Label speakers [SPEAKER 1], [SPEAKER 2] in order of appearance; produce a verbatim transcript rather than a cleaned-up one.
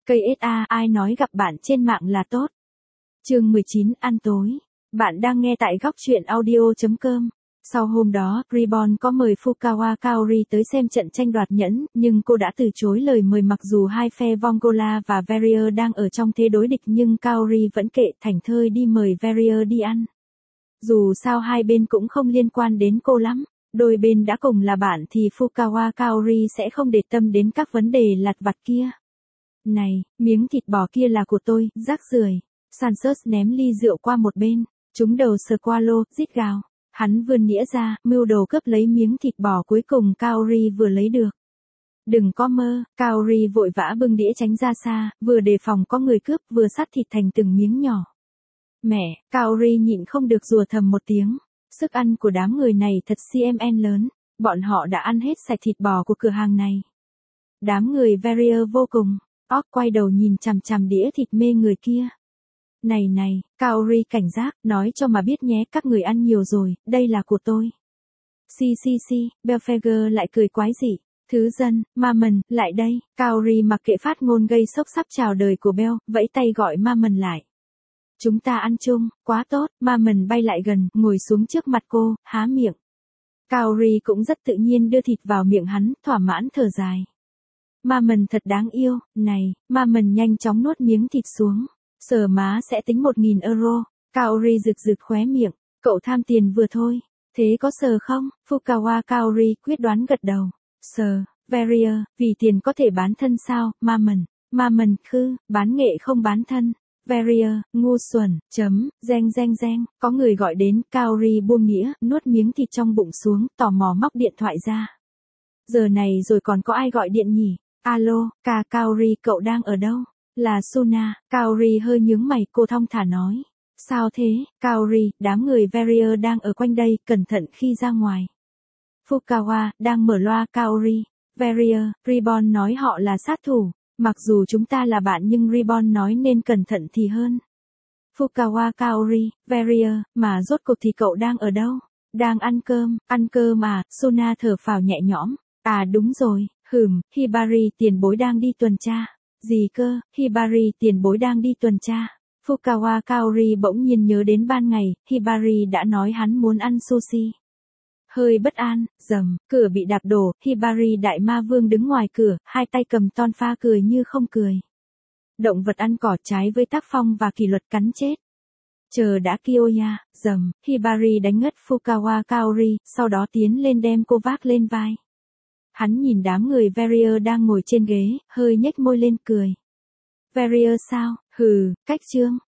[SPEAKER 1] Cây ét a, ai nói gặp bạn trên mạng là tốt. Chương mười chín, ăn tối. Bạn đang nghe tại góc truyện audio chấm com. Sau hôm đó, Reborn có mời Fukawa Kaori tới xem trận tranh đoạt nhẫn, nhưng cô đã từ chối lời mời mặc dù hai phe Vongola và Warrior đang ở trong thế đối địch nhưng Kaori vẫn kệ thảnh thơi đi mời Warrior đi ăn. Dù sao hai bên cũng không liên quan đến cô lắm, đôi bên đã cùng là bạn thì Fukawa Kaori sẽ không để tâm đến các vấn đề lặt vặt kia. Này, miếng thịt bò kia là của tôi, rác rưởi. Santos ném ly rượu qua một bên, trúng đầu Squalo, rít gào. Hắn vươn nĩa ra, mưu đồ cướp lấy miếng thịt bò cuối cùng Kaori vừa lấy được. Đừng có mơ, Kaori vội vã bưng đĩa tránh ra xa, vừa đề phòng có người cướp vừa sắt thịt thành từng miếng nhỏ. Mẹ, Kaori nhịn không được rủa thầm một tiếng. Sức ăn của đám người này thật xê em en lớn, bọn họ đã ăn hết sạch thịt bò của cửa hàng này. Đám người Warrior vô cùng, óc quay đầu nhìn chằm chằm đĩa thịt mê người kia. Này này, Kaori cảnh giác, nói cho mà biết nhé, các người ăn nhiều rồi, đây là của tôi. Xì xì xì, Belphegor lại cười quái dị. Thứ dân, Mammon, lại đây, Kaori mặc kệ phát ngôn gây sốc sắp chào đời của Bell, vẫy tay gọi Mammon lại. Chúng ta ăn chung, quá tốt, Mammon bay lại gần, ngồi xuống trước mặt cô, há miệng. Kaori cũng rất tự nhiên đưa thịt vào miệng hắn, thỏa mãn thở dài. Mammon thật đáng yêu, này, Mammon nhanh chóng nuốt miếng thịt xuống. Sờ má sẽ tính một nghìn euro, Kaori rực rực khóe miệng, cậu tham tiền vừa thôi, thế có sờ không? Fukawa Kaori quyết đoán gật đầu, sờ, Warrior, vì tiền có thể bán thân sao, Mammon, Mammon, khư, bán nghệ không bán thân, Warrior, ngu xuẩn, chấm, reng reng reng, có người gọi đến, Kaori buông nĩa, nuốt miếng thịt trong bụng xuống, tò mò móc điện thoại ra. Giờ này rồi còn có ai gọi điện nhỉ? Alo, ca Kaori cậu đang ở đâu? Là Suna, Kaori hơi nhướng mày, cô thong thả nói. Sao thế, Kaori, đám người Warrior đang ở quanh đây, cẩn thận khi ra ngoài. Fukawa, đang mở loa, Kaori. Warrior, Reborn nói họ là sát thủ, mặc dù chúng ta là bạn nhưng Reborn nói nên cẩn thận thì hơn. Fukawa Kaori, Warrior, mà rốt cuộc thì cậu đang ở đâu? Đang ăn cơm, ăn cơm à, Suna thở phào nhẹ nhõm. À đúng rồi, hừm, Hibari tiền bối đang đi tuần tra. Gì cơ, Hibari tiền bối đang đi tuần tra. Fukawa Kaori bỗng nhiên nhớ đến ban ngày, Hibari đã nói hắn muốn ăn sushi. Hơi bất an, rầm, cửa bị đạp đổ, Hibari đại ma vương đứng ngoài cửa, hai tay cầm ton pha cười như không cười. Động vật ăn cỏ trái với tác phong và kỷ luật cắn chết. Chờ đã Kiyoya, rầm, Hibari đánh ngất Fukawa Kaori, sau đó tiến lên đem cô vác lên vai. Hắn nhìn đám người Warrior đang ngồi trên ghế, hơi nhếch môi lên cười. Warrior sao, hừ, cách trương,